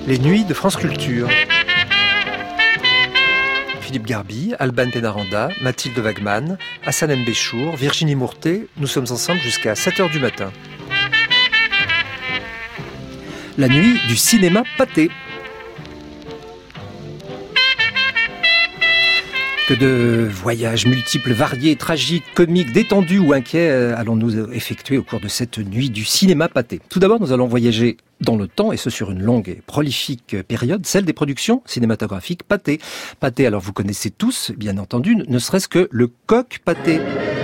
Les nuits de France Culture. Philippe Garby, Alban Pénaranda, Mathilde Wagman, Hassan M. Béchour, Virginie Mourtet, nous sommes ensemble jusqu'à 7h du matin. La nuit du cinéma Pathé. Que de voyages multiples, variés, tragiques, comiques, détendus ou inquiets allons-nous effectuer au cours de cette nuit du cinéma Pathé. Tout d'abord, nous allons voyager dans le temps, et ce sur une longue et prolifique période, celle des productions cinématographiques Pathé. Pathé, alors vous connaissez tous, bien entendu, ne serait-ce que le coq Pathé.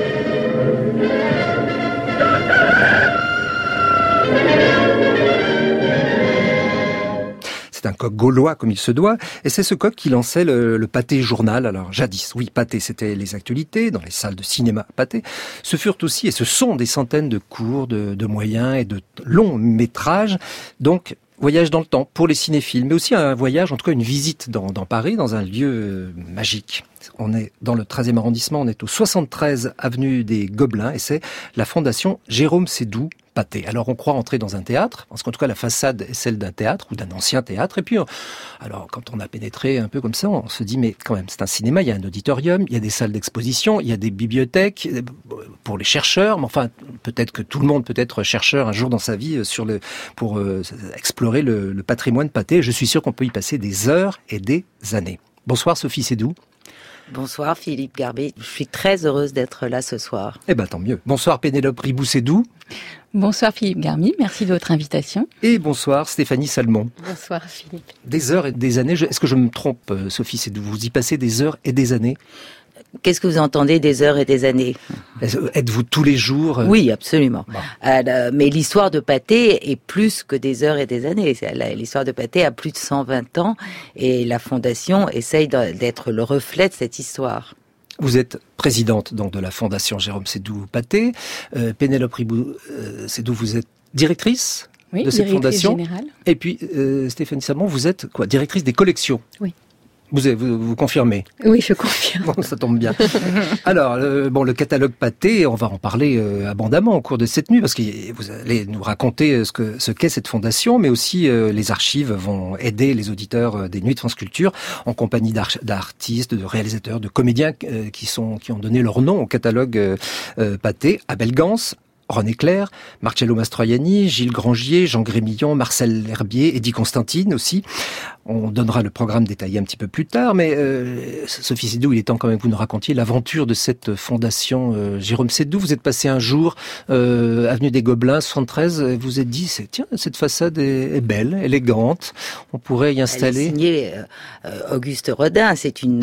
C'est un coq gaulois comme il se doit, et c'est ce coq qui lançait le Pathé Journal. Alors jadis, oui, Pathé, c'était les actualités dans les salles de cinéma Pathé. Ce furent aussi, et ce sont des centaines de courts, de moyens et de longs métrages. Donc voyage dans le temps pour les cinéphiles, mais aussi un voyage, en tout cas une visite dans Paris, dans un lieu magique. On est dans le 13e arrondissement, on est au 73 avenue des Gobelins, et c'est la fondation Jérôme Sédou Pathé. Alors on croit entrer dans un théâtre, parce qu'en tout cas la façade est celle d'un théâtre ou d'un ancien théâtre, et puis alors quand on a pénétré un peu comme ça, on se dit mais quand même c'est un cinéma, il y a un auditorium, il y a des salles d'exposition, il y a des bibliothèques pour les chercheurs, mais enfin peut-être que tout le monde peut être chercheur un jour dans sa vie pour explorer le patrimoine Pathé. Je suis sûr qu'on peut y passer des heures et des années. Bonsoir Sophie Sédou. Bonsoir Philippe Garby, je suis très heureuse d'être là ce soir. Eh ben tant mieux. Bonsoir Pénélope Ribou-Sédou. Bonsoir Philippe Garby, merci de votre invitation. Et bonsoir Stéphanie Salmon. Bonsoir Philippe. Des heures et des années, est-ce que je me trompe Sophie Sédou, vous y passez des heures et des années? Qu'est-ce que vous entendez des heures et des années? Êtes-vous tous les jours Oui, absolument. Bon. Mais l'histoire de Pathé est plus que des heures et des années. L'histoire de Pathé a plus de 120 ans et la Fondation essaye d'être le reflet de cette histoire. Vous êtes présidente donc de la Fondation Jérôme Sédou Pathé. Pénélope Ribou-Sédou, vous êtes directrice de cette fondation. Générale. Et puis Stéphanie Salmon, vous êtes quoi, directrice des collections? Oui. Vous confirmez? Oui, je confirme. Bon, ça tombe bien. Alors, le catalogue Pathé, on va en parler abondamment au cours de cette nuit, parce que vous allez nous raconter ce qu'est cette fondation, mais aussi les archives vont aider les auditeurs des Nuits de France Culture, en compagnie d'artistes, de réalisateurs, de comédiens qui ont donné leur nom au catalogue Pathé. Abel Gance, René Clair, Marcello Mastroianni, Gilles Grangier, Jean Grémillon, Marcel Herbier, Eddie Constantine aussi. On donnera le programme détaillé un petit peu plus tard, mais Sophie Sédou, il est temps quand même que vous nous racontiez l'aventure de cette fondation Jérôme Sédou. Vous êtes passé un jour avenue des Gobelins, 73, et vous êtes dit, tiens, cette façade est belle, élégante, on pourrait y installer... Elle est signée Auguste Rodin, c'est une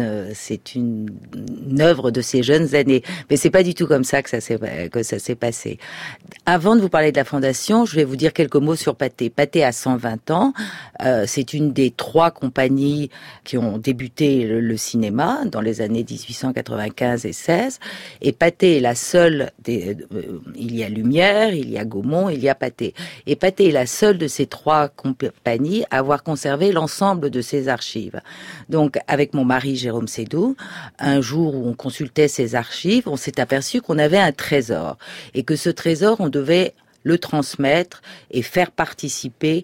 œuvre de ses jeunes années, mais c'est pas du tout comme ça que ça s'est passé. Avant de vous parler de la fondation, je vais vous dire quelques mots sur Pathé. Pathé a 120 ans, c'est une des 3 compagnies qui ont débuté le cinéma dans les années 1895 et 16. Et Pathé est la seule il y a Lumière, il y a Gaumont, il y a Pathé. Et Pathé est la seule de ces 3 compagnies à avoir conservé l'ensemble de ses archives. Donc, avec mon mari Jérôme Sédou, un jour où on consultait ses archives, on s'est aperçu qu'on avait un trésor. Et que ce trésor, on devait le transmettre et faire participer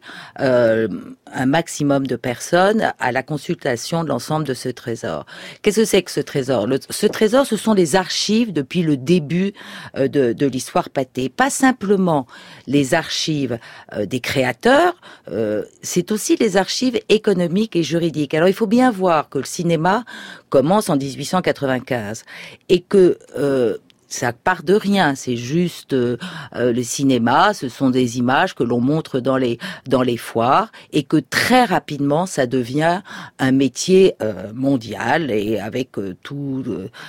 un maximum de personnes à la consultation de l'ensemble de ce trésor. Qu'est-ce que c'est que ce trésor? Ce trésor, ce sont les archives depuis le début de l'histoire Pathé. Pas simplement les archives des créateurs, c'est aussi les archives économiques et juridiques. Alors il faut bien voir que le cinéma commence en 1895 et que... ça part de rien, c'est juste le cinéma, ce sont des images que l'on montre dans les foires et que très rapidement ça devient un métier mondial et avec tout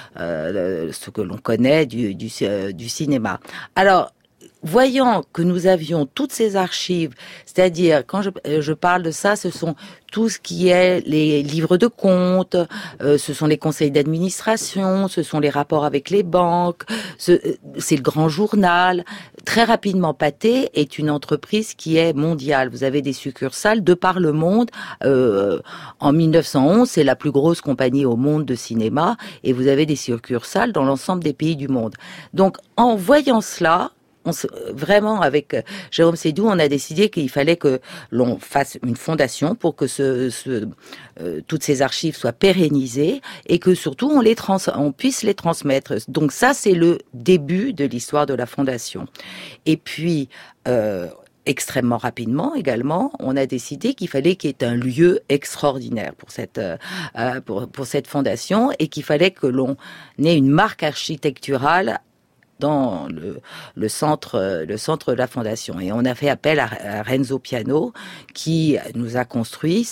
ce que l'on connaît du cinéma. Alors, voyant que nous avions toutes ces archives, c'est-à-dire quand je parle de ça, ce sont tout ce qui est les livres de comptes, ce sont les conseils d'administration, ce sont les rapports avec les banques, c'est le grand journal. Très rapidement, Pathé est une entreprise qui est mondiale. Vous avez des succursales de par le monde. En 1911, c'est la plus grosse compagnie au monde de cinéma et vous avez des succursales dans l'ensemble des pays du monde. Donc, en voyant cela, vraiment avec Jérôme Sédou, on a décidé qu'il fallait que l'on fasse une fondation pour que toutes ces archives soient pérennisées et que surtout on puisse les transmettre. Donc ça, c'est le début de l'histoire de la fondation. Et puis extrêmement rapidement également, on a décidé qu'il fallait qu'il y ait un lieu extraordinaire pour cette fondation et qu'il fallait que l'on ait une marque architecturale dans le centre de la fondation. Et on a fait appel à Renzo Piano qui nous a construit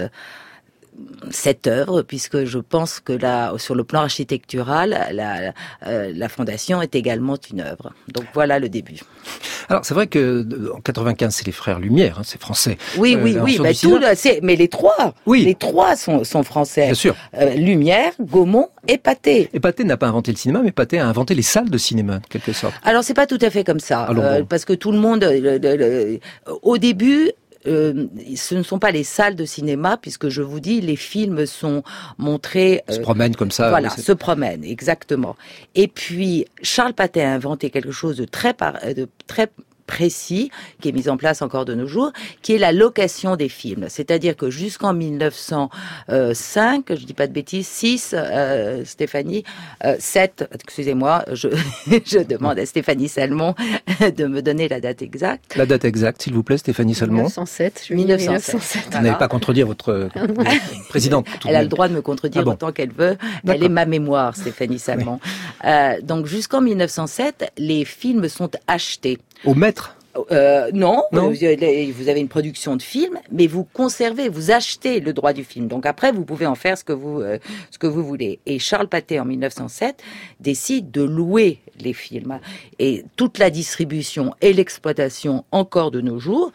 cette œuvre, puisque je pense que là, sur le plan architectural, la fondation est également une œuvre. Donc voilà le début. Alors c'est vrai que en 95, c'est les frères Lumière, c'est français. Oui. Mais les trois sont français. Bien sûr. Lumière, Gaumont et Pathé. Et Pathé n'a pas inventé le cinéma, mais Pathé a inventé les salles de cinéma, de quelque sorte. Alors c'est pas tout à fait comme ça, Alors, bon. parce que tout le monde, au début. Ce ne sont pas les salles de cinéma, puisque je vous dis, les films sont montrés... se promènent comme ça. Voilà, se promènent, exactement. Et puis, Charles Pathé a inventé quelque chose de très précis, qui est mis en place encore de nos jours, qui est la location des films. C'est-à-dire que jusqu'en 1905, je dis pas de bêtises, 6, Stéphanie, 7, excusez-moi, je demande à Stéphanie Salmon de me donner la date exacte. La date exacte, s'il vous plaît, Stéphanie Salmon. 1907. 1907. Vous n'allez pas contredire votre présidente. Elle a le droit de me contredire autant qu'elle veut. D'accord. Elle est ma mémoire, Stéphanie Salmon. Oui. Donc jusqu'en 1907, les films sont achetés. Au mètre? Non. Vous avez une production de film, mais vous conservez, vous achetez le droit du film. Donc après, vous pouvez en faire ce que vous voulez. Et Charles Pathé, en 1907, décide de louer les films. Et toute la distribution et l'exploitation, encore de nos jours,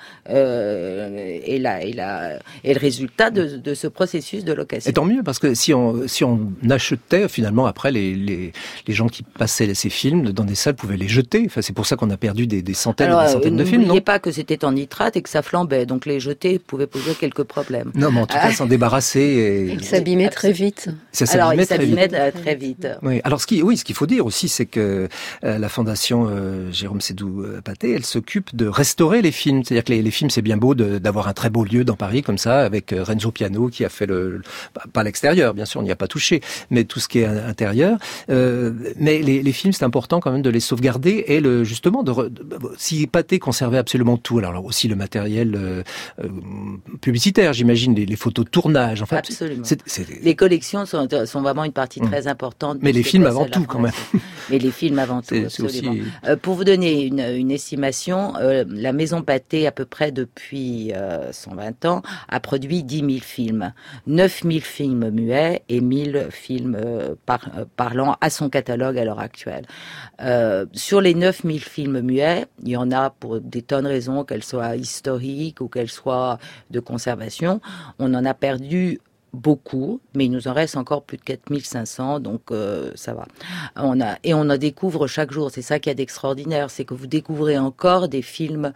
est le résultat de ce processus de location. Et tant mieux, parce que si on achetait, finalement, après, les gens qui passaient ces films dans des salles pouvaient les jeter. Enfin, c'est pour ça qu'on a perdu des centaines et des centaines de films, non? N'oubliez pas que c'était en nitrate et que ça flambait, donc les jeter pouvaient poser quelques problèmes. Non, mais en tout cas, s'en débarrasser et... Il s'abîmait très vite. Il s'abîmait très vite. Oui. Alors, ce qu'il faut dire aussi, c'est que la fondation Jérôme Sédou Pathé, elle s'occupe de restaurer les films. C'est-à-dire que les films, c'est bien beau d'avoir un très beau lieu dans Paris, comme ça, avec Renzo Piano qui a fait pas l'extérieur, bien sûr, on n'y a pas touché, mais tout ce qui est intérieur. Mais les films, c'est important quand même de les sauvegarder et justement, si Pathé conservait absolument tout, alors aussi le matériel publicitaire, j'imagine, les photos de tournage. Enfin, absolument. Les collections sont vraiment une partie très importante. Mais les films avant tout, quand même. Mais les films avant tout, absolument. Aussi... pour vous donner une estimation, la maison Pathé, à peu près depuis 120 ans, a produit 10 000 films. 9 000 films muets et 1000 films parlants à son catalogue à l'heure actuelle. Sur les 9 000 films muets, il y en a pour des tonnes de raisons, qu'elles soient historiques ou qu'elles soient de conservation. On en a perdu beaucoup, mais il nous en reste encore plus de 4500, donc ça va. On en découvre chaque jour. C'est ça qu'il y a d'extraordinaire, c'est que vous découvrez encore des films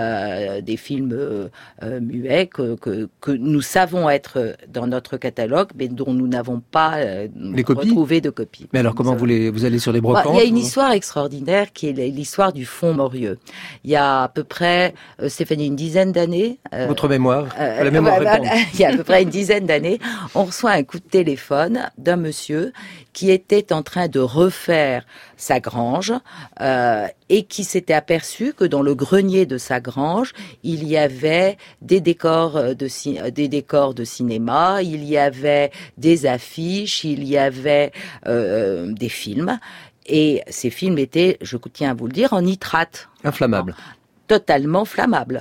muets que nous savons être dans notre catalogue, mais dont nous n'avons pas retrouvé de copies. Mais alors, comment vous allez sur les brocantes? Il y a une histoire extraordinaire qui est l'histoire du Fonds Morieux. Il y a à peu près, Stéphanie, une dizaine d'années. Votre mémoire, la mémoire répond. Il y a à peu près une dizaine d'années. On reçoit un coup de téléphone d'un monsieur qui était en train de refaire sa grange et qui s'était aperçu que dans le grenier de sa grange, il y avait des décors de cinéma, il y avait des affiches, il y avait des films. Et ces films étaient, je tiens à vous le dire, en nitrate. Inflammable. Totalement flammable,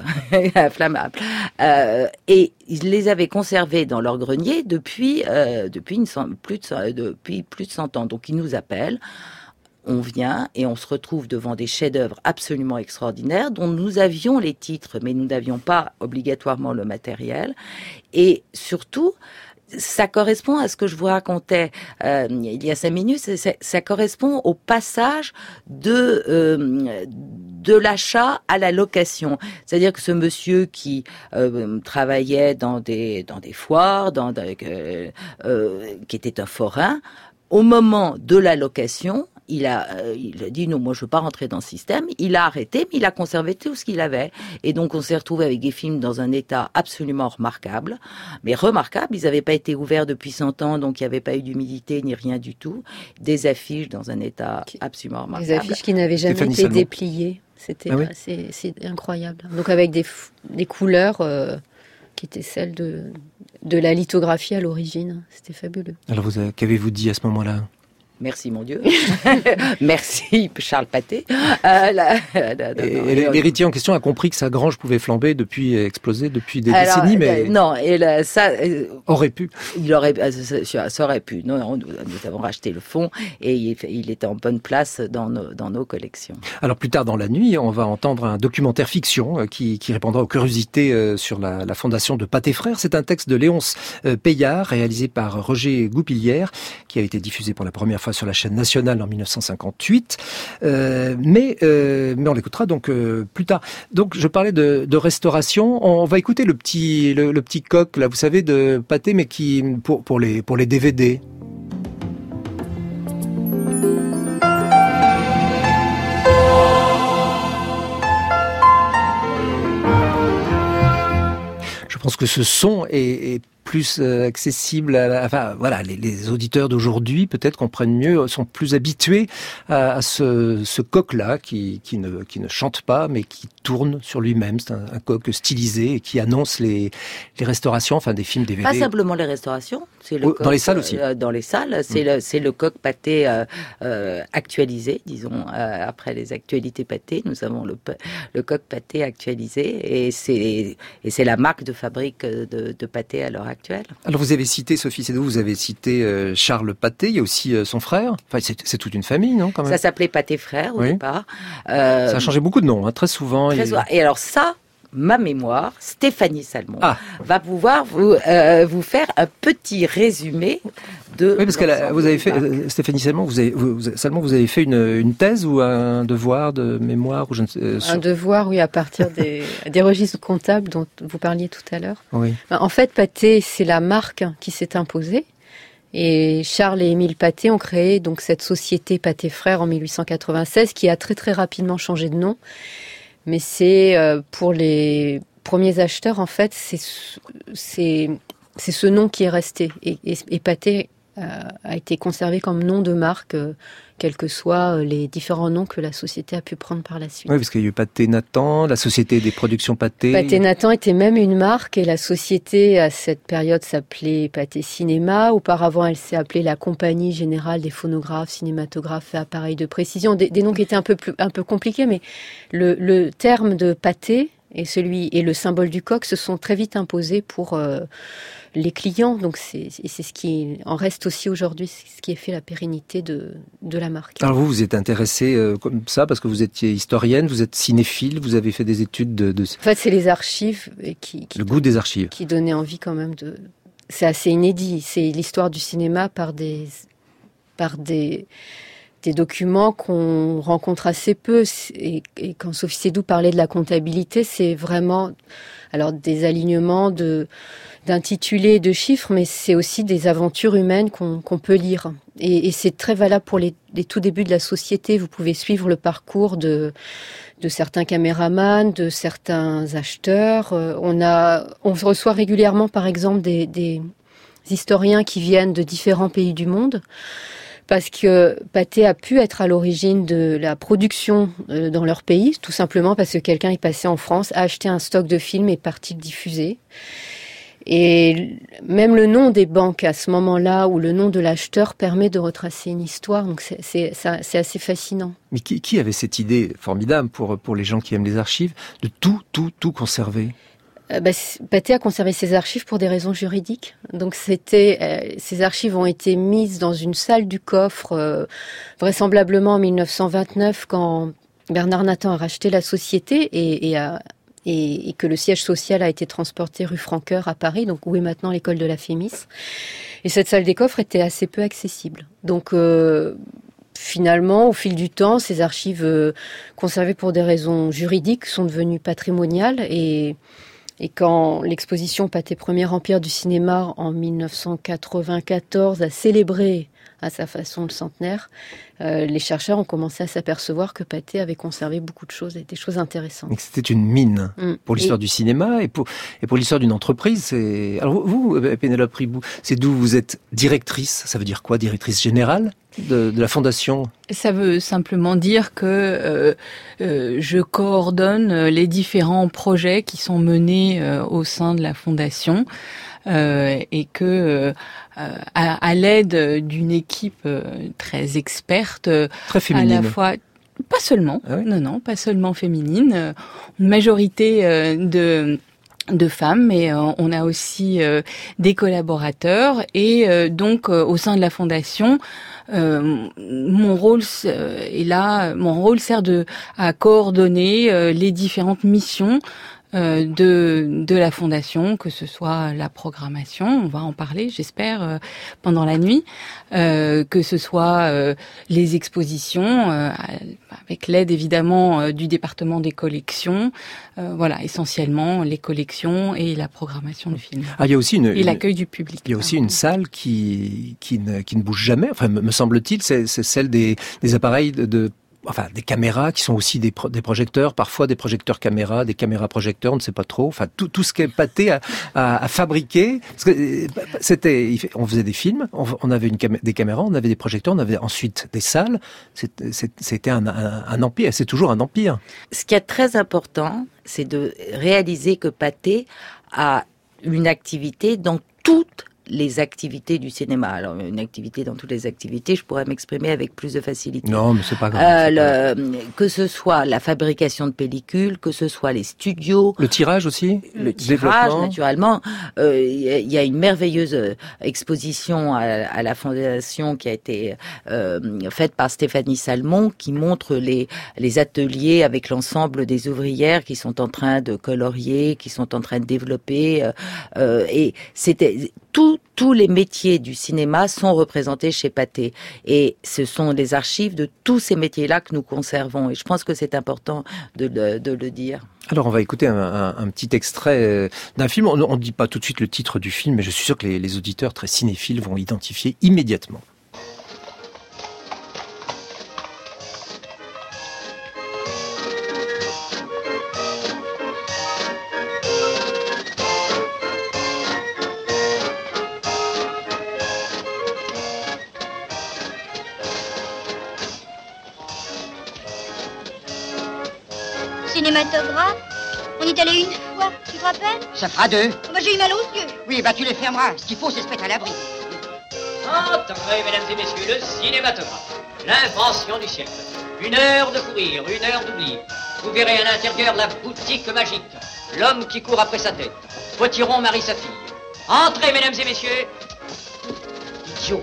et ils les avaient conservés dans leur grenier depuis plus de 100 ans. Donc ils nous appellent, on vient et on se retrouve devant des chefs-d'œuvre absolument extraordinaires dont nous avions les titres, mais nous n'avions pas obligatoirement le matériel. Et surtout, ça correspond à ce que je vous racontais il y a 5 minutes. Ça correspond au passage de l'achat à la location. C'est-à-dire que ce monsieur qui travaillait dans des foires, qui était un forain, au moment de la location, il a dit non, moi je veux pas rentrer dans ce système. Il a arrêté, mais il a conservé tout ce qu'il avait. Et donc on s'est retrouvé avec des films dans un état absolument remarquable. Mais remarquable, ils n'avaient pas été ouverts depuis 100 ans, donc il n'y avait pas eu d'humidité ni rien du tout. Des affiches dans un état absolument remarquable. Des affiches qui n'avaient jamais été dépliées. C'était c'est incroyable. Donc avec des couleurs qui étaient celles de la lithographie à l'origine. C'était fabuleux. Alors qu'avez-vous dit à ce moment-là ? Merci mon Dieu. Merci Charles Pathé. L'héritier en question a compris que sa grange pouvait flamber exploser depuis des décennies, mais non, et ça aurait pu. Ça aurait pu. Non, nous avons racheté le fonds et il était en bonne place dans nos collections. Alors plus tard dans la nuit, on va entendre un documentaire fiction qui répondra aux curiosités sur la fondation de Pathé Frères. C'est un texte de Léonce Payard réalisé par Roger Goupillière qui a été diffusé pour la première fois sur la chaîne nationale en 1958, mais on l'écoutera donc plus tard. Donc je parlais de restauration. On va écouter le petit coq là, vous savez, de Pathé, mais qui pour les DVD. Je pense que ce son est plus accessible les auditeurs d'aujourd'hui peut-être comprennent mieux, sont plus habitués à ce coq-là qui ne chante pas mais qui tourne sur lui-même. C'est un coq stylisé et qui annonce les restaurations, des films DVD. Pas simplement les restaurations, c'est le coq, dans les salles aussi. Dans les salles, c'est le coq Pathé actualisé, disons, après les actualités Pathé, nous avons le coq Pathé actualisé et c'est la marque de fabrique de Pathé à l'heure actuelle. Alors vous avez cité, Sophie Seydoux, vous avez cité Charles Pathé, il y a aussi son frère. C'est toute une famille, non, quand même. Ça s'appelait Pathé Frères au départ. Ça a changé beaucoup de noms, très souvent. Et alors ça, ma mémoire, Stéphanie Salmon, va pouvoir vous faire un petit résumé de... Oui, parce que vous avez fait, Stéphanie Salmon, vous avez fait une thèse ou un devoir de mémoire ou je ne sais, Un devoir, oui, à partir des registres comptables dont vous parliez tout à l'heure. Oui. En fait, Pathé, c'est la marque qui s'est imposée. Et Charles et Émile Pathé ont créé donc cette société Pathé Frères en 1896 qui a très très rapidement changé de nom. Mais c'est pour les premiers acheteurs, en fait, c'est ce nom qui est resté. Et Pathé a été conservé comme nom de marque, quels que soient les différents noms que la société a pu prendre par la suite. Oui, parce qu'il y a eu Pathé Nathan, la société des productions Pathé. Pathé Nathan était même une marque et la société à cette période s'appelait Pathé Cinéma. Auparavant, elle s'est appelée la Compagnie Générale des Phonographes, Cinématographes et Appareils de Précision. Des noms qui étaient un peu compliqués, mais le terme de Pathé et le symbole du coq se sont très vite imposés pour les clients. Donc c'est ce qui en reste aussi aujourd'hui, c'est ce qui a fait la pérennité de la marque. Alors vous êtes intéressée comme ça parce que vous étiez historienne, vous êtes cinéphile, vous avez fait des études de... En fait, c'est les archives le goût des archives qui donnaient envie quand même de... C'est assez inédit, c'est l'histoire du cinéma par des documents qu'on rencontre assez peu. Et quand Sophie Seydoux parlait de la comptabilité, c'est vraiment des alignements d'intitulés, de chiffres, mais c'est aussi des aventures humaines qu'on peut lire. Et c'est très valable pour les tout débuts de la société. Vous pouvez suivre le parcours de certains caméramans, de certains acheteurs. On reçoit régulièrement, par exemple, des historiens qui viennent de différents pays du monde. Parce que Pathé a pu être à l'origine de la production dans leur pays, tout simplement parce que quelqu'un est passé en France, a acheté un stock de films et est parti le diffuser. Et même le nom des banques à ce moment-là, ou le nom de l'acheteur, permet de retracer une histoire, donc c'est assez fascinant. Mais qui avait cette idée formidable pour les gens qui aiment les archives, de tout conserver ? Pathé a conservé ses archives pour des raisons juridiques. Donc ces archives ont été mises dans une salle du coffre, vraisemblablement en 1929, quand Bernard Nathan a racheté la société et que le siège social a été transporté rue Francoeur à Paris, donc où est maintenant l'école de la Fémis. Et cette salle des coffres était assez peu accessible. Donc finalement, au fil du temps, ces archives conservées pour des raisons juridiques sont devenues patrimoniales et quand l'exposition Pathé Premier Empire du cinéma en 1994 a célébré à sa façon le centenaire, les chercheurs ont commencé à s'apercevoir que Pathé avait conservé beaucoup de choses, et des choses intéressantes. Et que c'était une mine pour l'histoire du cinéma et pour l'histoire d'une entreprise. Alors vous, Pénélope Ribou, c'est d'où vous êtes directrice. Ça veut dire quoi, directrice générale de la fondation? Ça veut simplement dire que je coordonne les différents projets qui sont menés au sein de la fondation et que à l'aide d'une équipe très experte, très féminine, à la fois pas seulement, ah oui, non, pas seulement féminine, une majorité de femmes, mais on a aussi des collaborateurs et donc au sein de la fondation, mon rôle sert à coordonner les différentes missions de la fondation, que ce soit la programmation, on va en parler, j'espère, pendant la nuit, que ce soit les expositions, avec l'aide évidemment du département des collections, voilà, essentiellement les collections et la programmation du film. Ah, il y a aussi et l'accueil du public. Il y a aussi une salle qui ne bouge jamais, enfin, me semble-t-il, c'est celle des appareils enfin, des caméras qui sont aussi des projecteurs, parfois des projecteurs caméras, des caméras projecteurs, on ne sait pas trop. Enfin, tout ce qu'est Pathé à fabriquer. Parce que on faisait des films, on avait des caméras, on avait des projecteurs, on avait ensuite des salles. C'était un empire, c'est toujours un empire. Ce qui est très important, c'est de réaliser que Pathé a une activité dans toutes les activités du cinéma. Alors, une activité dans toutes les activités, je pourrais m'exprimer avec plus de facilité. Non, mais c'est pas grave. Que ce soit la fabrication de pellicules, que ce soit les studios. Le tirage aussi. Le tirage, naturellement. Il y a une merveilleuse exposition à la Fondation qui a été faite par Stéphanie Salmon, qui montre les ateliers avec l'ensemble des ouvrières qui sont en train de colorier, qui sont en train de développer. Et c'était tous les métiers du cinéma sont représentés chez Pathé. Et ce sont les archives de tous ces métiers-là que nous conservons. Et je pense que c'est important de le dire. Alors, on va écouter un petit extrait d'un film. On ne dit pas tout de suite le titre du film, mais je suis sûr que les auditeurs très cinéphiles vont identifier immédiatement. Cinématographe, on y est allé une fois, tu te rappelles? Ça fera deux. Moi j'ai eu mal aux yeux. Oui, bah tu les fermeras. Ce qu'il faut, c'est se mettre à l'abri. Entrez, mesdames et messieurs, le cinématographe. L'invention du siècle. 1 heure de fou rire, 1 heure d'oubli. Vous verrez à l'intérieur la boutique magique. L'homme qui court après sa tête. Potiron marie sa fille. Entrez, mesdames et messieurs. Idiot.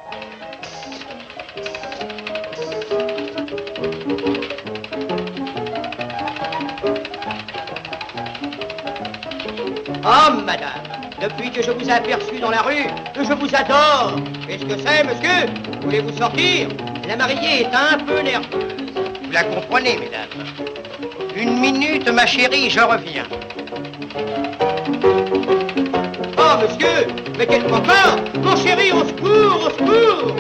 Oh, madame, depuis que je vous ai aperçu dans la rue, je vous adore. Qu'est-ce que c'est, monsieur? Voulez-vous sortir? La mariée est un peu nerveuse. Vous la comprenez, mesdames. 1 minute, ma chérie, je reviens. Oh, monsieur, mais quel copain! Mon chéri, au secours, au secours!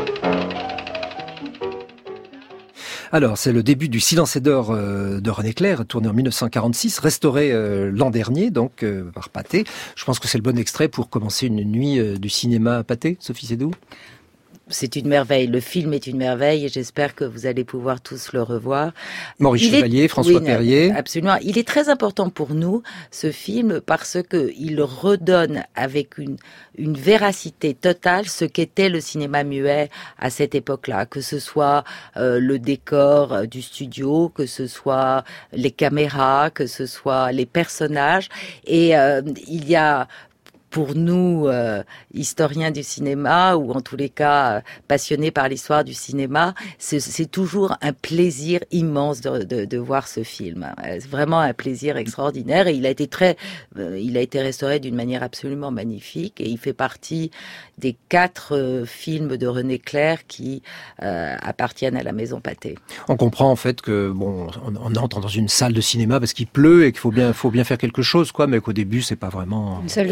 Alors, c'est le début du Silence d'or de René Clair, tourné en 1946, restauré l'an dernier, donc par Pathé. Je pense que c'est le bon extrait pour commencer une nuit du cinéma à Pathé, Sophie Seydoux. C'est une merveille. Le film est une merveille et j'espère que vous allez pouvoir tous le revoir. Maurice Chevalier, François Perrier. Absolument. Il est très important pour nous, ce film, parce que il redonne avec une véracité totale ce qu'était le cinéma muet à cette époque-là. Que ce soit le décor du studio, que ce soit les caméras, que ce soit les personnages. Et il y a pour nous, historiens du cinéma, ou en tous les cas passionnés par l'histoire du cinéma, c'est toujours un plaisir immense de voir ce film. C'est vraiment un plaisir extraordinaire, et il a été restauré d'une manière absolument magnifique, et il fait partie des 4 films de René Clair qui appartiennent à la Maison Pathé. On comprend en fait que on entre dans une salle de cinéma parce qu'il pleut et qu'il faut bien faire quelque chose, quoi, mais qu'au début c'est pas vraiment une salle de cinéma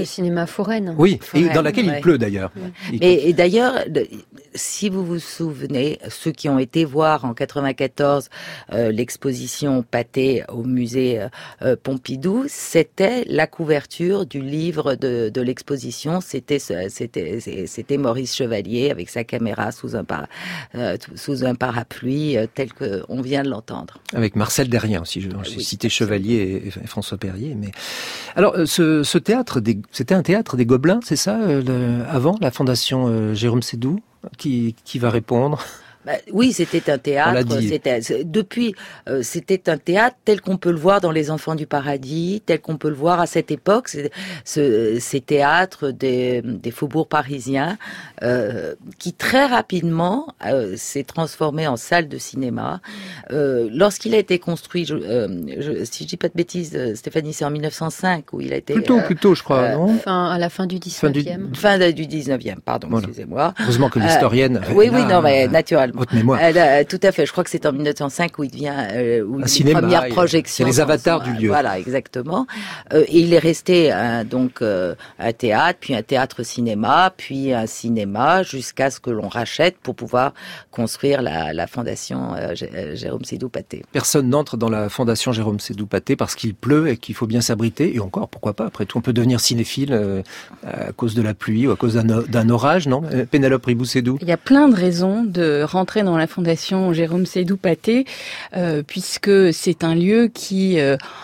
foraine. Oui, Foraine, et dans laquelle ouais. il pleut d'ailleurs. Et d'ailleurs, si vous vous souvenez, ceux qui ont été voir en 94 l'exposition Pathé au musée Pompidou, c'était la couverture du livre de l'exposition. C'était Maurice Chevalier avec sa caméra sous un parapluie, tel que on vient de l'entendre. Avec Marcel Derrien aussi, j'ai Oui, cité Chevalier et François Perrier. Mais alors, ce théâtre, c'était un théâtre des Gobelins, c'est ça, avant la Fondation Jérôme Sédou, qui va répondre. Oui, c'était un théâtre. C'était un théâtre tel qu'on peut le voir dans Les Enfants du Paradis, tel qu'on peut le voir à cette époque. Ces théâtres des faubourgs parisiens, qui très rapidement s'est transformé en salle de cinéma. Lorsqu'il a été construit, si je dis pas de bêtises, Stéphanie, c'est en 1905 où il a été. Plutôt, je crois, non? À la fin du 19e. Fin du 19e, pardon, voilà. Excusez-moi. Heureusement que l'historienne. Oui, non, mais naturellement. Votre mémoire. Tout à fait. Je crois que c'est en 1905 où il devient un cinéma, première projection. C'est les avatars du lieu. Voilà, exactement. Et il est resté donc un théâtre, puis un théâtre-cinéma, puis un cinéma, jusqu'à ce que l'on rachète pour pouvoir construire la fondation Jérôme Sédou-Pathé. Personne n'entre dans la fondation Jérôme Sédou-Pathé parce qu'il pleut et qu'il faut bien s'abriter. Et encore, pourquoi pas? Après tout, on peut devenir cinéphile à cause de la pluie ou à cause d'un orage, non? Pénélope Ribou-Sédou. Il y a plein de raisons de rentrer dans la fondation Jérôme Sédou-Pathé, puisque c'est un lieu qui,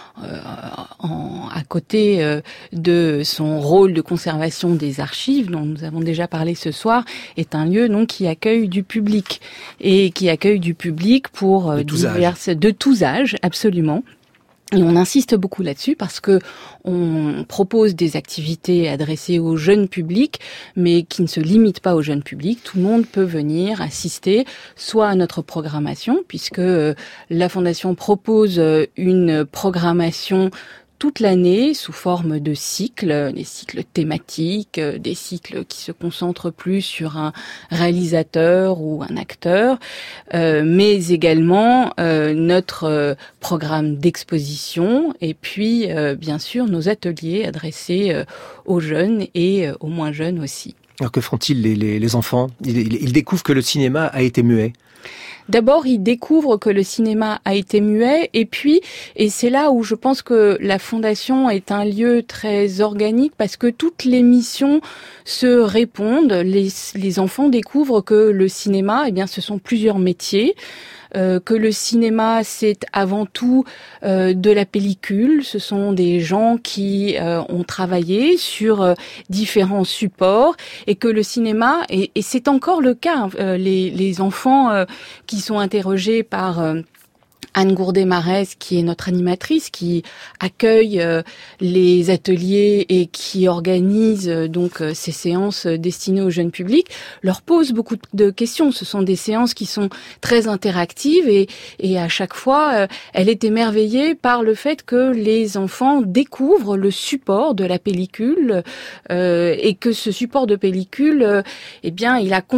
à côté de son rôle de conservation des archives, dont nous avons déjà parlé ce soir, est un lieu donc qui accueille du public et qui accueille du public pour de tous âges, absolument. Et on insiste beaucoup là-dessus parce que on propose des activités adressées au jeune public, mais qui ne se limitent pas au jeune public. Tout le monde peut venir assister soit à notre programmation, puisque la Fondation propose une programmation toute l'année sous forme de cycles, des cycles thématiques, des cycles qui se concentrent plus sur un réalisateur ou un acteur, mais également notre programme d'exposition et puis bien sûr nos ateliers adressés aux jeunes et aux moins jeunes aussi. Alors que font-ils les enfants? Ils découvrent que le cinéma a été muet. D'abord, ils découvrent que le cinéma a été muet, et puis, et c'est là où je pense que la Fondation est un lieu très organique, parce que toutes les missions se répondent. Les enfants découvrent que le cinéma, eh bien, ce sont plusieurs métiers. Que le cinéma, c'est avant tout de la pellicule. Ce sont des gens qui ont travaillé sur différents supports et que le cinéma, et c'est encore le cas, les enfants qui sont interrogés par Anne Gourdet-Marès, qui est notre animatrice, qui accueille les ateliers et qui organise donc ces séances destinées au jeune public, leur pose beaucoup de questions. Ce sont des séances qui sont très interactives et à chaque fois, elle est émerveillée par le fait que les enfants découvrent le support de la pellicule et que ce support de pellicule, eh bien, il a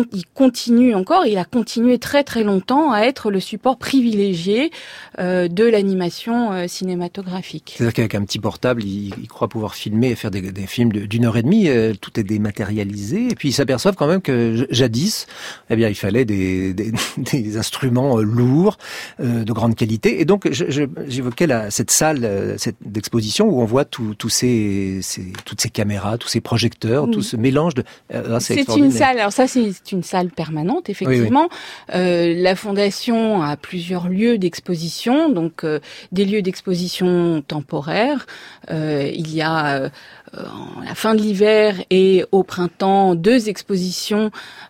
continué très très longtemps à être le support privilégié de l'animation cinématographique. C'est-à-dire qu'avec un petit portable, ils croient pouvoir filmer et faire des films d'1h30, tout est dématérialisé, et puis ils s'aperçoivent quand même que jadis, eh bien, il fallait des instruments lourds, de grande qualité, et donc j'évoquais cette salle d'exposition où on voit toutes ces caméras, tous ces projecteurs, tout ce mélange de... c'est une salle, alors ça c'est une salle permanente, effectivement. Oui. La Fondation a plusieurs lieux d'exposition, donc des lieux d'exposition temporaires. Il y a à la fin de l'hiver et au printemps 2 expositions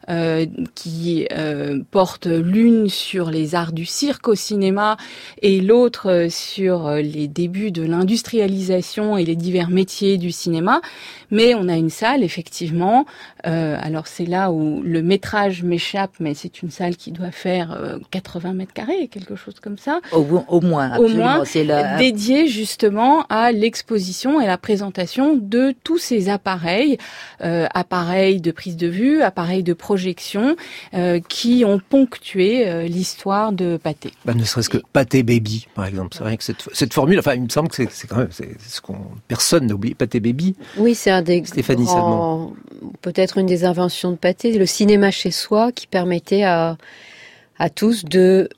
qui portent l'une sur les arts du cirque au cinéma et l'autre sur les débuts de l'industrialisation et les divers métiers du cinéma. Mais on a une salle, effectivement, alors c'est là où le métrage m'échappe, mais c'est une salle qui doit faire 80 mètres carrés, quelque chose comme ça, ça. Au moins, absolument. C'est dédié justement à l'exposition et la présentation de tous ces appareils, appareils de prise de vue, appareils de projection, qui ont ponctué l'histoire de Pathé. Ne serait-ce que Pathé Baby, par exemple. C'est vrai que cette formule, enfin, il me semble que c'est quand même, c'est ce qu'on, personne n'a oublié, Pathé Baby. Oui, c'est un des Stéphanie Salmon. Peut-être une des inventions de Pathé, le cinéma chez soi, qui permettait à tous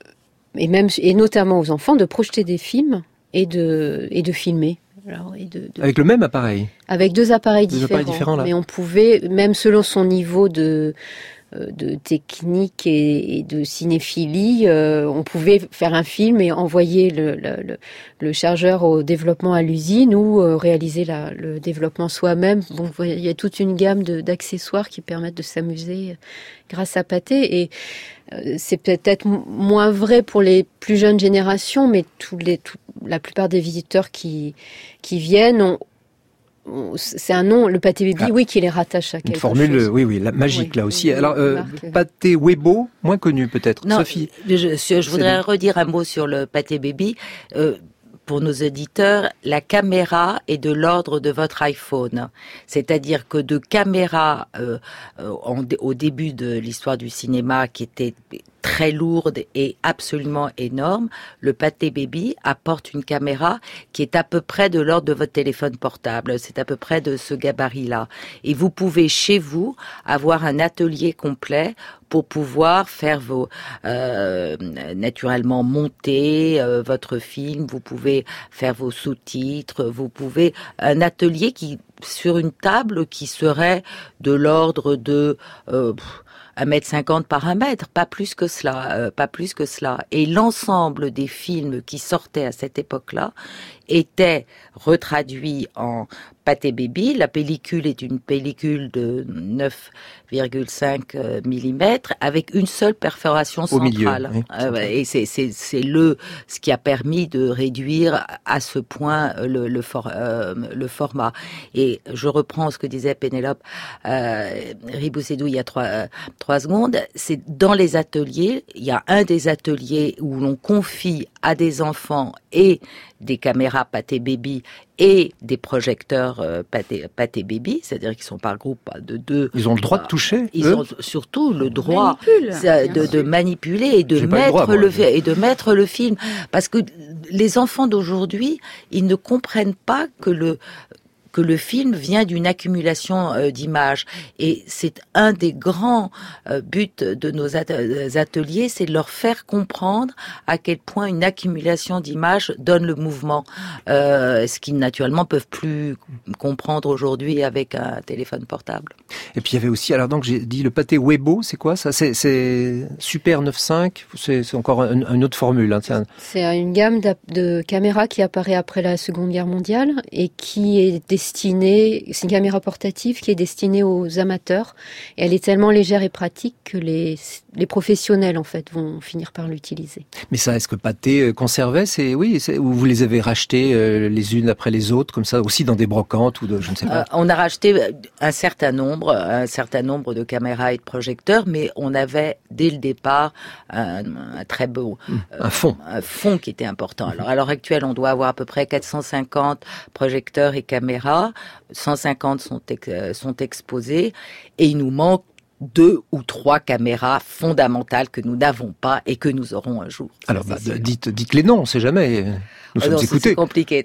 et notamment aux enfants, de projeter des films et de filmer. Alors, avec le même appareil. Avec deux appareils différents là. Mais on pouvait, même selon son niveau de technique et de cinéphilie, on pouvait faire un film et envoyer le chargeur au développement à l'usine ou réaliser le développement soi-même. Bon, il y a toute une gamme d'accessoires qui permettent de s'amuser grâce à Pathé, et c'est peut-être moins vrai pour les plus jeunes générations, mais la plupart des visiteurs qui viennent c'est un nom, le Pathé Baby, oui, qui les rattache à quelque chose. Une formule, oui, la magique, là aussi. Alors, Pathé Weibo, moins connu peut-être. Non, Sophie. Je voudrais redire un mot sur le Pathé Baby. Pour nos auditeurs, la caméra est de l'ordre de votre iPhone. C'est-à-dire que de caméra au début de l'histoire du cinéma, qui était très lourde et absolument énorme, le Pathé Baby apporte une caméra qui est à peu près de l'ordre de votre téléphone portable. C'est à peu près de ce gabarit-là. Et vous pouvez, chez vous, avoir un atelier complet pour pouvoir faire naturellement monter votre film. Vous pouvez faire vos sous-titres. Vous pouvez un atelier sur une table qui serait de l'ordre de 1,50 m par 1 mètre, pas plus que cela. Et l'ensemble des films qui sortaient à cette époque-là étaient retraduits en Pathé Baby. La pellicule est une pellicule de 9,5 mm avec une seule perforation centrale. Au milieu, oui. Et c'est ce qui a permis de réduire à ce point le format. Et je reprends ce que disait Pénélope Riboussédou il y a 3 secondes. C'est dans les ateliers, il y a un des ateliers où l'on confie à des enfants et des caméras Pathé Baby et des projecteurs Pathé Baby, c'est-à-dire qu'ils sont par groupe de 2. Ils ont le droit de toucher. Ils ont surtout le droit de manipuler et de mettre le film, parce que les enfants d'aujourd'hui, ils ne comprennent pas que le film vient d'une accumulation d'images. Et c'est un des grands buts de nos ateliers, c'est de leur faire comprendre à quel point une accumulation d'images donne le mouvement. Ce qu'ils naturellement peuvent plus comprendre aujourd'hui avec un téléphone portable. Et puis il y avait aussi, alors donc j'ai dit le Pathé Weibo, c'est quoi ça? C'est Super 9.5, c'est encore une autre formule. Hein, c'est une gamme de caméras qui apparaît après la Seconde Guerre mondiale et qui est c'est une caméra portative qui est destinée aux amateurs, et elle est tellement légère et pratique que les professionnels en fait vont finir par l'utiliser. Mais ça, est-ce que Pathé conservait ou vous les avez rachetées les unes après les autres comme ça, aussi dans des brocantes ou je ne sais pas. On a racheté un certain nombre de caméras et de projecteurs, mais on avait dès le départ un très beau un fond qui était important. Alors à l'heure actuelle, on doit avoir à peu près 450 projecteurs et caméras. 150 sont exposés, et il nous manque 2 ou 3 caméras fondamentales que nous n'avons pas et que nous aurons un jour. Alors dites les noms, on ne sait jamais. Nous sommes écoutés. C'est compliqué.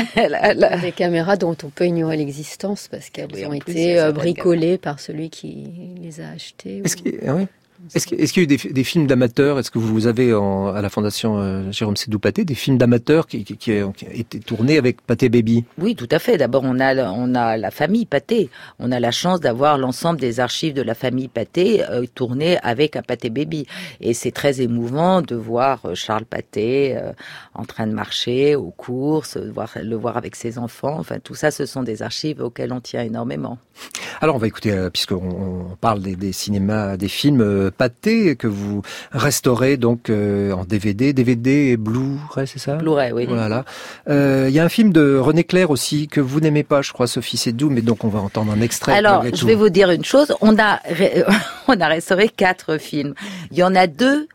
Des caméras dont on peut ignorer l'existence parce qu'elles ont été bricolées par celui qui les a achetées. Est-ce qu'il y a eu des films d'amateurs? Est-ce que vous avez à la Fondation Jérôme Sédou Pathé des films d'amateurs qui ont été tournés avec Pathé Baby? Oui, tout à fait. D'abord, on a la famille Pathé. On a la chance d'avoir l'ensemble des archives de la famille Pathé tournées avec un Pathé Baby. Et c'est très émouvant de voir Charles Pathé en train de marcher aux courses, le voir avec ses enfants. Enfin, tout ça, ce sont des archives auxquelles on tient énormément. Alors, on va écouter, puisqu'on parle des cinémas, des films Pathé que vous restaurez donc en DVD et Blu-ray, c'est ça? Blu-ray, oui. Voilà. Il y a un film de René Clair aussi que vous n'aimez pas, je crois, Sophie Sédou, mais donc on va entendre un extrait. Alors, je vais vous dire une chose. On a restauré 4 films. Il y en a 2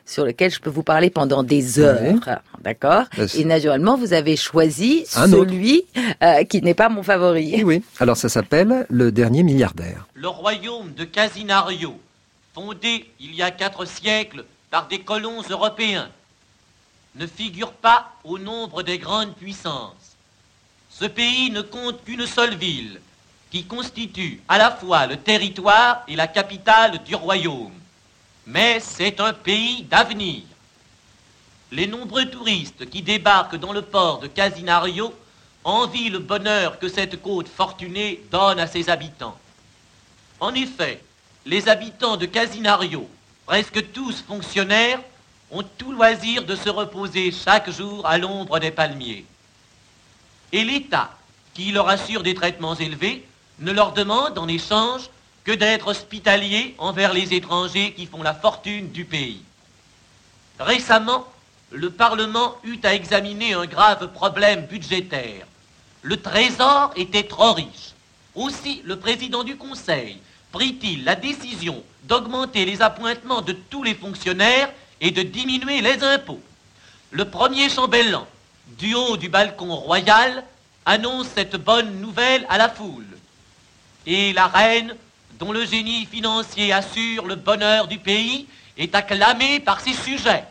sur lequel je peux vous parler pendant des heures. Oui. D'accord? Et naturellement, vous avez choisi celui qui n'est pas mon favori. Oui. Alors ça s'appelle Le Dernier Milliardaire. Le royaume de Casinario, fondé il y a 4 siècles par des colons européens, ne figure pas au nombre des grandes puissances. Ce pays ne compte qu'une seule ville, qui constitue à la fois le territoire et la capitale du royaume. Mais c'est un pays d'avenir. Les nombreux touristes qui débarquent dans le port de Casinario envient le bonheur que cette côte fortunée donne à ses habitants. En effet, les habitants de Casinario, presque tous fonctionnaires, ont tout loisir de se reposer chaque jour à l'ombre des palmiers. Et l'État, qui leur assure des traitements élevés, ne leur demande en échange que d'être hospitaliers envers les étrangers qui font la fortune du pays. Récemment, le Parlement eut à examiner un grave problème budgétaire. Le Trésor était trop riche. Aussi, le président du Conseil prit-il la décision d'augmenter les appointements de tous les fonctionnaires et de diminuer les impôts. Le premier chambellan, du haut du balcon royal, annonce cette bonne nouvelle à la foule. Et la reine, dont le génie financier assure le bonheur du pays, est acclamée par ses sujets.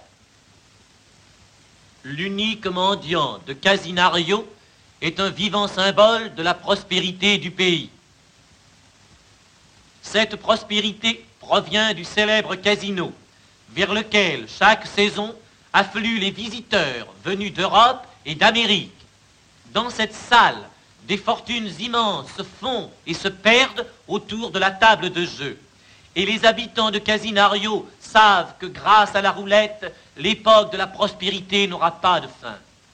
L'unique mendiant de Casinario est un vivant symbole de la prospérité du pays. Cette prospérité provient du célèbre casino, vers lequel chaque saison affluent les visiteurs venus d'Europe et d'Amérique. Dans cette salle, des fortunes immenses se font et se perdent autour de la table de jeu. Et les habitants de Casinario savent que grâce à la roulette, l'époque de la prospérité n'aura pas de fin.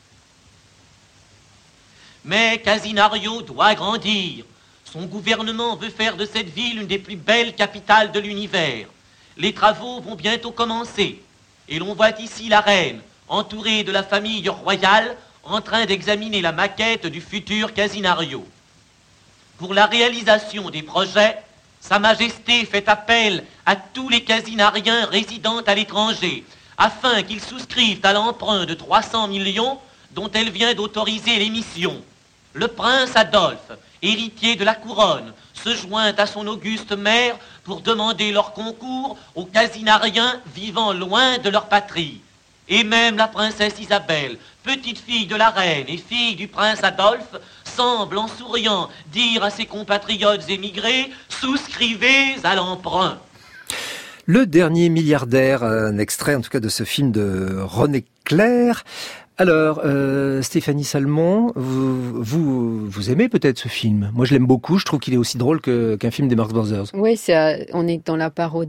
Mais Casinario doit grandir. Son gouvernement veut faire de cette ville une des plus belles capitales de l'univers. Les travaux vont bientôt commencer. Et l'on voit ici la reine, entourée de la famille royale, en train d'examiner la maquette du futur Casinario. Pour la réalisation des projets, Sa Majesté fait appel à tous les casinariens résidant à l'étranger, afin qu'ils souscrivent à l'emprunt de 300 millions dont elle vient d'autoriser l'émission. Le prince Adolphe, héritier de la couronne, se joint à son auguste mère pour demander leur concours aux casinariens vivant loin de leur patrie. Et même la princesse Isabelle, petite fille de la reine et fille du prince Adolphe, semble en souriant dire à ses compatriotes émigrés « Souscrivez à l'emprunt ». Le Dernier Milliardaire, un extrait en tout cas de ce film de René Clair. Alors, Stéphanie Salmon, vous aimez peut-être ce film? Moi, je l'aime beaucoup. Je trouve qu'il est aussi drôle qu'un film des Marx Brothers. Oui, on est dans la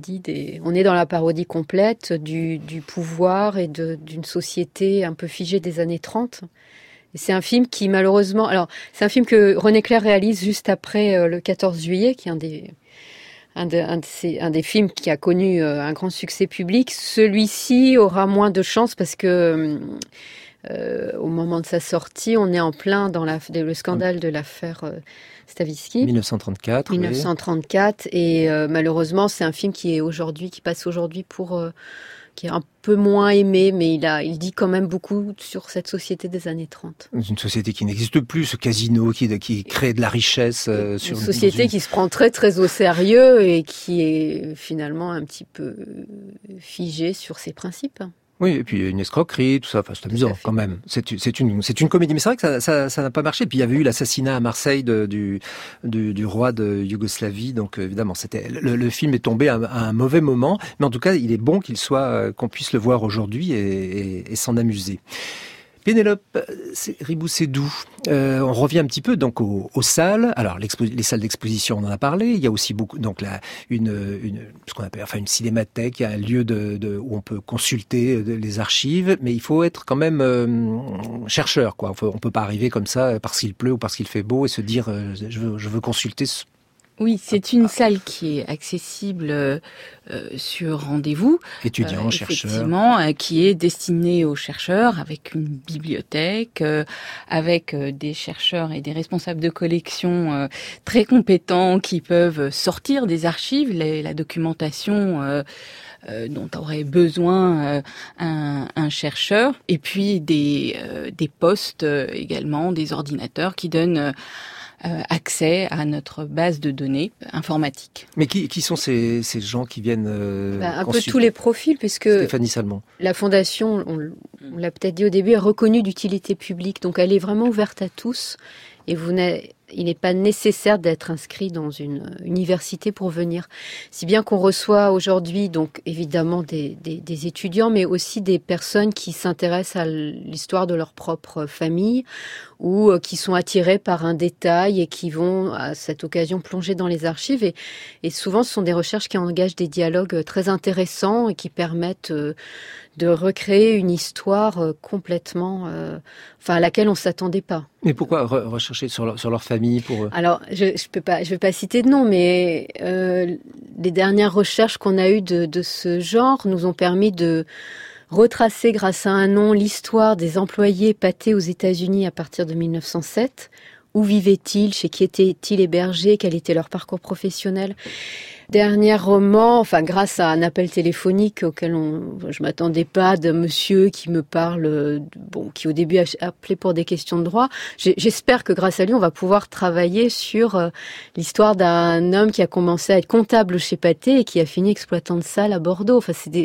parodie complète du pouvoir et d'une société un peu figée des années 30. Et c'est un film qui, malheureusement, c'est un film que René Clair réalise juste après le 14 juillet, qui est un des films qui a connu un grand succès public. Celui-ci aura moins de chance parce que au moment de sa sortie, on est en plein dans le scandale de l'affaire Stavisky. 1934. 1934. Oui. Et malheureusement, c'est un film qui passe aujourd'hui qui est un peu moins aimé, mais il dit quand même beaucoup sur cette société des années 30. Une société qui n'existe plus, ce casino qui crée de la richesse. Une société qui se prend très très au sérieux et qui est finalement un petit peu figée sur ses principes. Oui, et puis une escroquerie, tout ça, enfin, c'est amusant quand même. C'est une comédie, mais c'est vrai que ça n'a pas marché. Et puis il y avait eu l'assassinat à Marseille du roi de Yougoslavie, donc évidemment, le film est tombé à un mauvais moment, mais en tout cas, il est bon qu'on puisse le voir aujourd'hui et s'en amuser. Pénélope Riboussédou, on revient un petit peu donc aux salles. Alors les salles d'exposition, on en a parlé. Il y a aussi beaucoup donc ce qu'on appelle une cinémathèque, il y a un lieu où on peut consulter les archives, mais il faut être quand même chercheur, quoi. On peut pas arriver comme ça parce qu'il pleut ou parce qu'il fait beau et se dire je veux consulter. Oui, c'est une salle qui est accessible sur rendez-vous. Étudiants, chercheurs. Effectivement, qui est destinée aux chercheurs avec une bibliothèque, avec des chercheurs et des responsables de collection très compétents qui peuvent sortir des archives, la documentation dont aurait besoin un chercheur, et puis des postes également, des ordinateurs qui donnent accès à notre base de données informatique. Mais qui sont ces gens qui viennent un peu tous les profils, puisque Stéphanie Salmon. La fondation, on l'a peut-être dit au début, est reconnue d'utilité publique, donc elle est vraiment ouverte à tous. Et il n'est pas nécessaire d'être inscrit dans une université pour venir. Si bien qu'on reçoit aujourd'hui, donc évidemment des étudiants, mais aussi des personnes qui s'intéressent à l'histoire de leur propre famille ou qui sont attirées par un détail et qui vont à cette occasion plonger dans les archives. Et souvent, ce sont des recherches qui engagent des dialogues très intéressants et qui permettent de recréer une histoire complètement, à laquelle on s'attendait pas. Mais pourquoi rechercher sur leur famille pour... Alors, je vais pas citer de nom, mais les dernières recherches qu'on a eues de ce genre nous ont permis de retracer, grâce à un nom, l'histoire des employés Pathé aux États-Unis à partir de 1907. Où vivaient-ils? Chez qui étaient-ils hébergés? Quel était leur parcours professionnel? Dernier roman, grâce à un appel téléphonique auquel je m'attendais pas, d'un monsieur qui me parle, qui au début a appelé pour des questions de droit. J'espère que grâce à lui, on va pouvoir travailler sur l'histoire d'un homme qui a commencé à être comptable chez Pathé et qui a fini exploitant de salle à Bordeaux.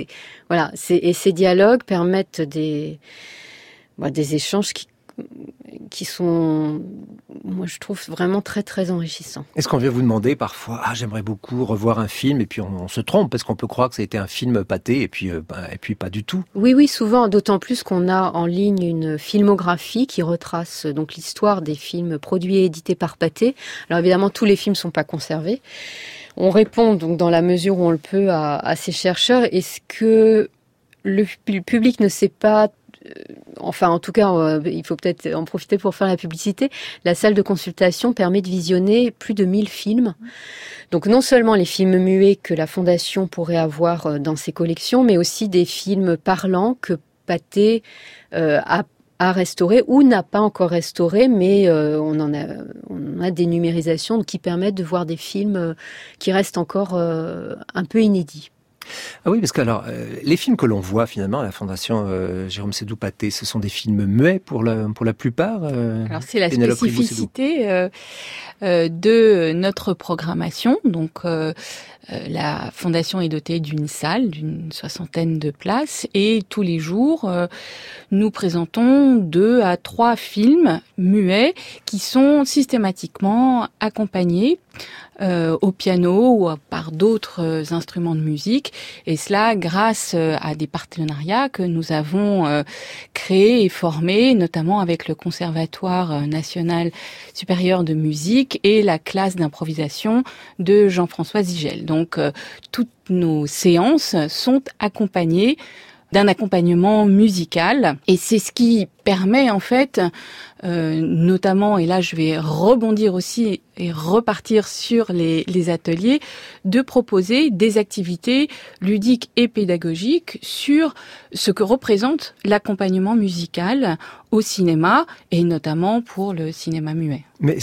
Et ces dialogues permettent des échanges qui sont, moi je trouve, vraiment très très enrichissants. Est-ce qu'on vient vous demander parfois, j'aimerais beaucoup revoir un film, et puis on se trompe parce qu'on peut croire que ça a été un film Pathé et puis pas du tout. Oui, souvent, d'autant plus qu'on a en ligne une filmographie qui retrace donc l'histoire des films produits et édités par Pathé. Alors évidemment, tous les films sont pas conservés. On répond donc dans la mesure où on le peut à ces chercheurs. Est-ce que le public ne sait pas? En tout cas, il faut peut-être en profiter pour faire la publicité. La salle de consultation permet de visionner plus de 1000 films. Donc non seulement les films muets que la Fondation pourrait avoir dans ses collections, mais aussi des films parlants que Pathé a restauré ou n'a pas encore restauré, mais on a des numérisations qui permettent de voir des films qui restent encore un peu inédits. Ah oui, parce que les films que l'on voit finalement à la Fondation Jérôme Sédou-Pathé, ce sont des films muets pour la plupart. Alors c'est la spécificité de notre programmation. Donc la Fondation est dotée d'une salle d'une 60aine de places et tous les jours nous présentons 2 à 3 films muets qui sont systématiquement accompagnés au piano ou par d'autres instruments de musique, et cela grâce à des partenariats que nous avons créés et formés, notamment avec le Conservatoire national supérieur de musique et la classe d'improvisation de Jean-François Zigel. Donc toutes nos séances sont accompagnées d'un accompagnement musical, et c'est ce qui permet en fait, notamment, et là je vais rebondir aussi et repartir sur les ateliers, de proposer des activités ludiques et pédagogiques sur ce que représente l'accompagnement musical au cinéma, et notamment pour le cinéma muet. Mais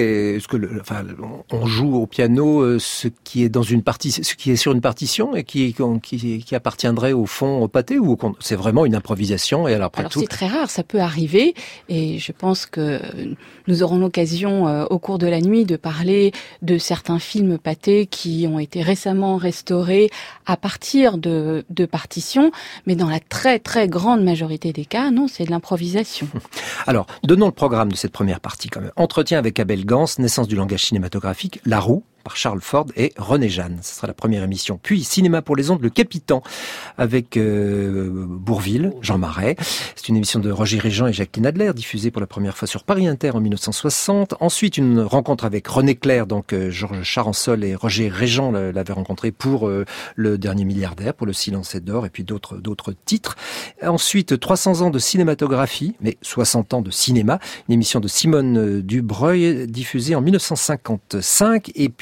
on joue au piano ce qui est sur une partition et qui appartiendrait au fond au Pathé, ou c'est vraiment une improvisation? Et alors c'est très rare, ça peut arriver, et je pense que nous aurons l'occasion au cours de la nuit de parler de certains films Pathé qui ont été récemment restaurés à partir de partitions, mais dans la très très grande majorité des cas, non, c'est de l'improvisation. Alors, donnons le programme de cette première partie quand même. Entretien avec Abel Gans, naissance du langage cinématographique, La Roue, par Charles Ford et René Jeanne. Ce sera la première émission. Puis, Cinéma pour les ondes, Le Capitan, avec Bourvil, Jean Marais. C'est une émission de Roger Régent et Jacqueline Adler, diffusée pour la première fois sur Paris Inter en 1960. Ensuite, une rencontre avec René Clair, donc Georges Charançol et Roger Régent l'avaient rencontré pour Le Dernier Milliardaire, pour Le Silence est d'or, et puis d'autres titres. Ensuite, 300 ans de cinématographie, mais 60 ans de cinéma. Une émission de Simone Dubreuil, diffusée en 1955. Et puis,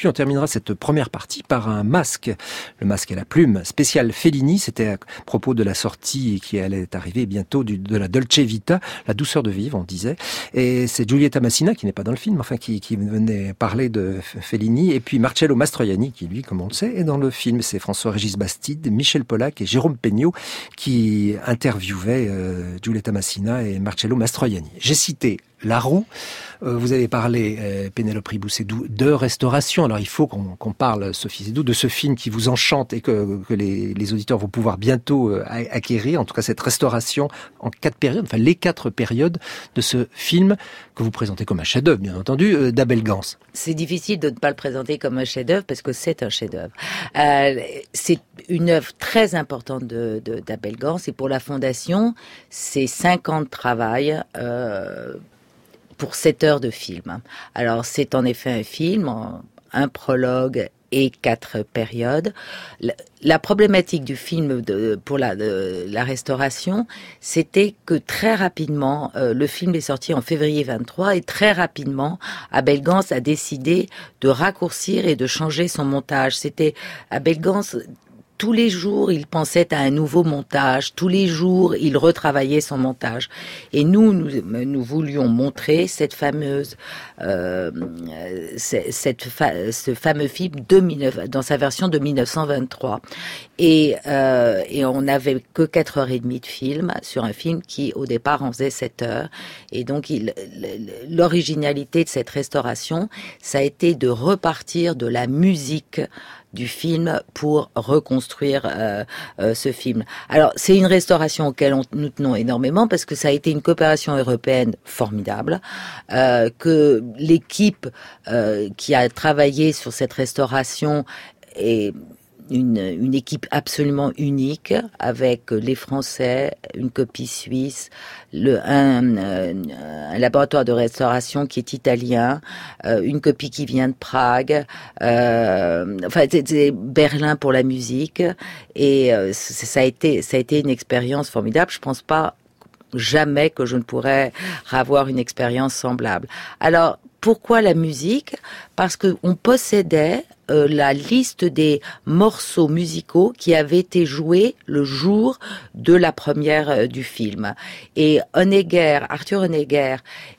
puis on terminera cette première partie par un masque. Le masque à la plume, spécial Fellini. C'était à propos de la sortie qui allait arriver bientôt de la Dolce Vita, la douceur de vivre, on disait. Et c'est Giulietta Massina, qui n'est pas dans le film, enfin qui venait parler de Fellini. Et puis Marcello Mastroianni, qui lui, comme on le sait, est dans le film. C'est François-Régis Bastide, Michel Pollack et Jérôme Pegno qui interviewaient Giulietta Massina et Marcello Mastroianni. J'ai cité La Roue. Vous avez parlé, Pénélope Ribou-Sédou, de restauration. Alors il faut qu'on parle, Sophie Sédou, de ce film qui vous enchante et que les auditeurs vont pouvoir bientôt acquérir. En tout cas, cette restauration en 4 périodes, enfin les 4 périodes de ce film que vous présentez comme un chef-d'œuvre, bien entendu, d'Abel Gans. C'est difficile de ne pas le présenter comme un chef-d'œuvre parce que c'est un chef-d'œuvre. C'est une œuvre très importante d'Abel Gans et pour la Fondation, c'est 5 ans de travail. Pour 7 heures de film. Alors c'est en effet un film, un prologue et 4 périodes. La problématique du film pour la restauration, c'était que très rapidement, le film est sorti en février 23 et très rapidement, Abel Gans a décidé de raccourcir et de changer son montage. C'était Abel Gans. Tous les jours, il pensait à un nouveau montage. Tous les jours, il retravaillait son montage. Et nous voulions montrer cette fameuse, ce fameux film dans sa version de 1923. Et on n'avait que 4h30 de film sur un film qui, au départ, en faisait 7 heures. Et donc, l'originalité de cette restauration, ça a été de repartir de la musique du film pour reconstruire ce film. Alors, c'est une restauration auquel nous tenons énormément parce que ça a été une coopération européenne formidable, que l'équipe qui a travaillé sur cette restauration est une équipe absolument unique avec les Français, une copie suisse, un laboratoire de restauration qui est italien, une copie qui vient de Prague, enfin c'est Berlin pour la musique et ça a été une expérience formidable. Je pense pas jamais que je ne pourrais avoir une expérience semblable. Alors pourquoi la musique ? Parce que on possédait la liste des morceaux musicaux qui avaient été joués le jour de la première du film. Et Arthur Honegger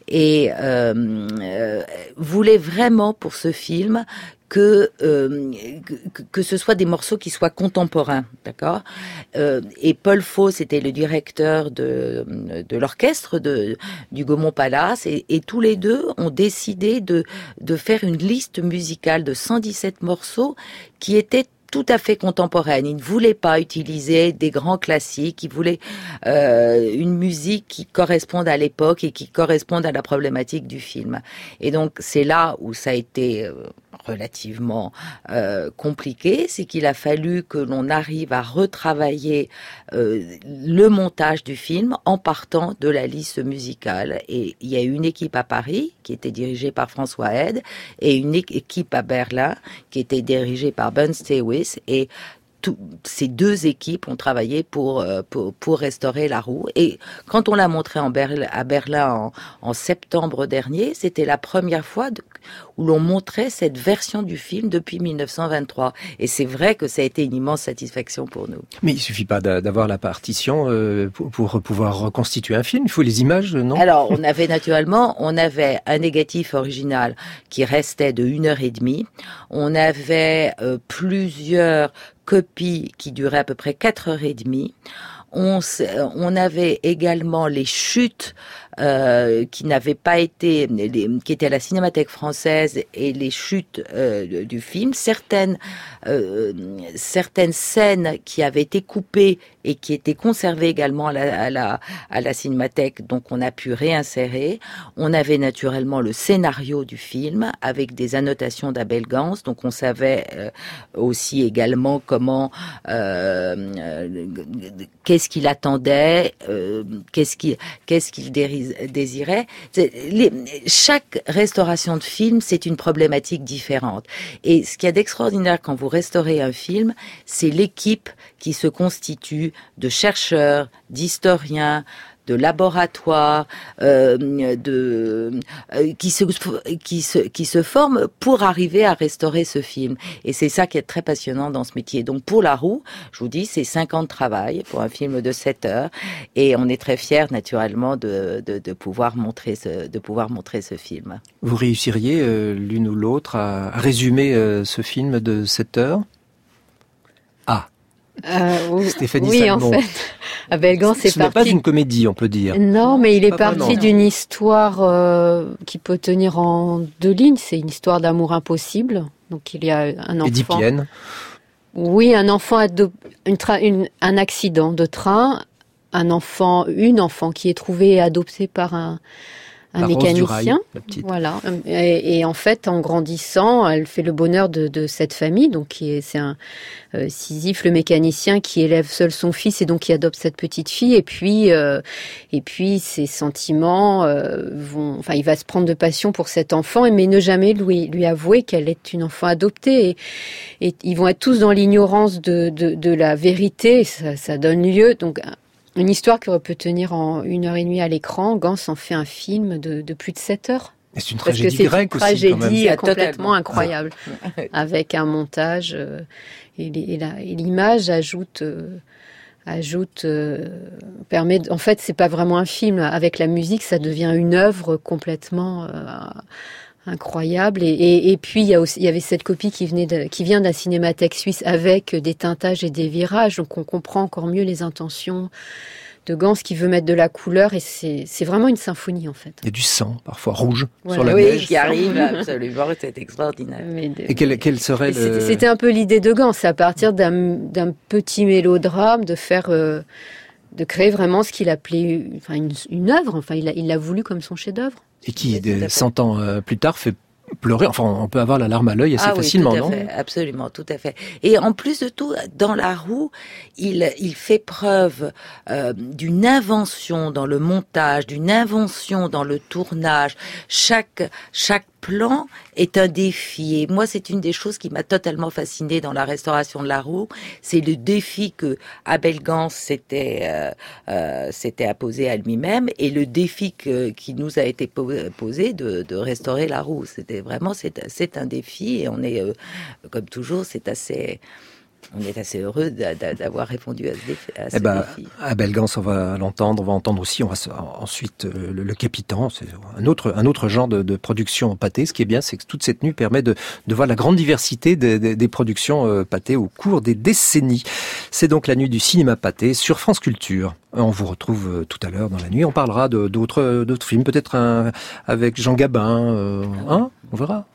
voulait vraiment pour ce film que ce soit des morceaux qui soient contemporains, d'accord. Et Paul Fauss était le directeur de l'orchestre du Gaumont Palace et tous les deux ont décidé de faire une liste musicale de 117 morceaux qui étaient tout à fait contemporaine. Il ne voulait pas utiliser des grands classiques. Il voulait une musique qui corresponde à l'époque et qui corresponde à la problématique du film. Et donc, c'est là où ça a été relativement compliqué. C'est qu'il a fallu que l'on arrive à retravailler le montage du film en partant de la liste musicale. Et il y a une équipe à Paris qui était dirigée par François Head et une équipe à Berlin qui était dirigée par Ben Stewis. Et ces 2 équipes ont travaillé pour restaurer La Roue. Et quand on l'a montré à Berlin en septembre dernier, c'était la première fois où l'on montrait cette version du film depuis 1923. Et c'est vrai que ça a été une immense satisfaction pour nous. Mais il suffit pas d'avoir la partition pour pouvoir reconstituer un film. Il faut les images, non ? Alors, on avait un négatif original qui restait de 1h30. On avait plusieurs copies qui duraient à peu près 4h30. On avait également les chutes qui n'avaient pas été, qui étaient à la Cinémathèque française et les chutes du film. Certaines scènes qui avaient été coupées et qui étaient conservées également à la Cinémathèque, donc on a pu réinsérer. On avait naturellement le scénario du film avec des annotations d'Abel Gans, donc on savait aussi également comment qu'est-ce qu'il attendait, qu'est-ce qu'il désirait. Chaque restauration de film, c'est une problématique différente. Et ce qu'il y a d'extraordinaire quand vous restaurez un film, c'est l'équipe qui se constitue de chercheurs, d'historiens, laboratoires, qui se forment pour arriver à restaurer ce film. Et c'est ça qui est très passionnant dans ce métier. Donc pour La Roue, je vous dis, c'est 5 ans de travail pour un film de 7 heures, et on est très fiers naturellement de pouvoir montrer ce film. Vous réussiriez l'une ou l'autre à résumer ce film de 7 heures? Stéphanie oui, Salmon. en fait, Abel Gance est parti. Ce n'est pas une comédie, on peut dire. Non, mais il est Pas parti vraiment. d'une histoire qui peut tenir en 2 lignes. C'est une histoire d'amour impossible. Donc il y a un enfant. Édipienne. Oui, un enfant un accident de train, une enfant qui est trouvée et adoptée par un Par Rose mécanicien. Durail, la petite. Voilà. Et en fait, en grandissant, elle fait le bonheur de cette famille. Donc, c'est un Sisyphe, le mécanicien, qui élève seul son fils et donc qui adopte cette petite fille. Et puis ses sentiments il va se prendre de passion pour cet enfant, mais ne jamais lui avouer qu'elle est une enfant adoptée. Et ils vont être tous dans l'ignorance de la vérité. Ça donne lieu donc une histoire qui aurait pu tenir en 1h30 à l'écran. Gans en fait un film de plus de 7 heures. Et c'est une Parce que tragédie c'est une grecque aussi, quand même. tragédie Ah, complètement totalement. incroyable, avec un montage et l'image permet. En fait, c'est pas vraiment un film. Avec la musique, ça devient une œuvre complètement incroyable. Et puis il y avait cette copie qui vient d'un cinémathèque suisse avec des teintages et des virages, donc on comprend encore mieux les intentions de Gans qui veut mettre de la couleur, et c'est vraiment une symphonie en fait. Il y a du sang, parfois rouge, Voilà. sur la Oui, neige. qui arrive absolument, c'est extraordinaire. Et quel serait le... C'était un peu l'idée de Gans, c'est à partir d'un petit mélodrame de faire, de créer vraiment ce qu'il appelait, une œuvre. Enfin, il l'a voulu comme son chef-d'œuvre. Et qui, Oui, tout à fait. 100 ans plus tard, fait pleurer. Enfin, on peut avoir la larme à l'œil assez facilement, oui, tout à non? fait, absolument, tout à fait. Et en plus de tout, dans La Roue, il fait preuve d'une invention dans le montage, d'une invention dans le tournage. Chaque plan est un défi. Et moi, c'est une des choses qui m'a totalement fascinée dans la restauration de La Roue. C'est le défi que Abel Gans s'était imposé à lui-même, et le défi qui nous a été posé de restaurer La Roue. C'était vraiment, c'est un défi, et on est, comme toujours, on est assez heureux d'avoir répondu à ce défi. Abel Gans, on va l'entendre, on va entendre aussi, ensuite le Capitan, c'est un autre genre de production pâté. Ce qui est bien, c'est que toute cette nuit permet de voir la grande diversité des productions pâté au cours des décennies. C'est donc la nuit du cinéma pâté sur France Culture. On vous retrouve tout à l'heure dans la nuit. On parlera d'autres films, peut-être avec Jean Gabin. On verra.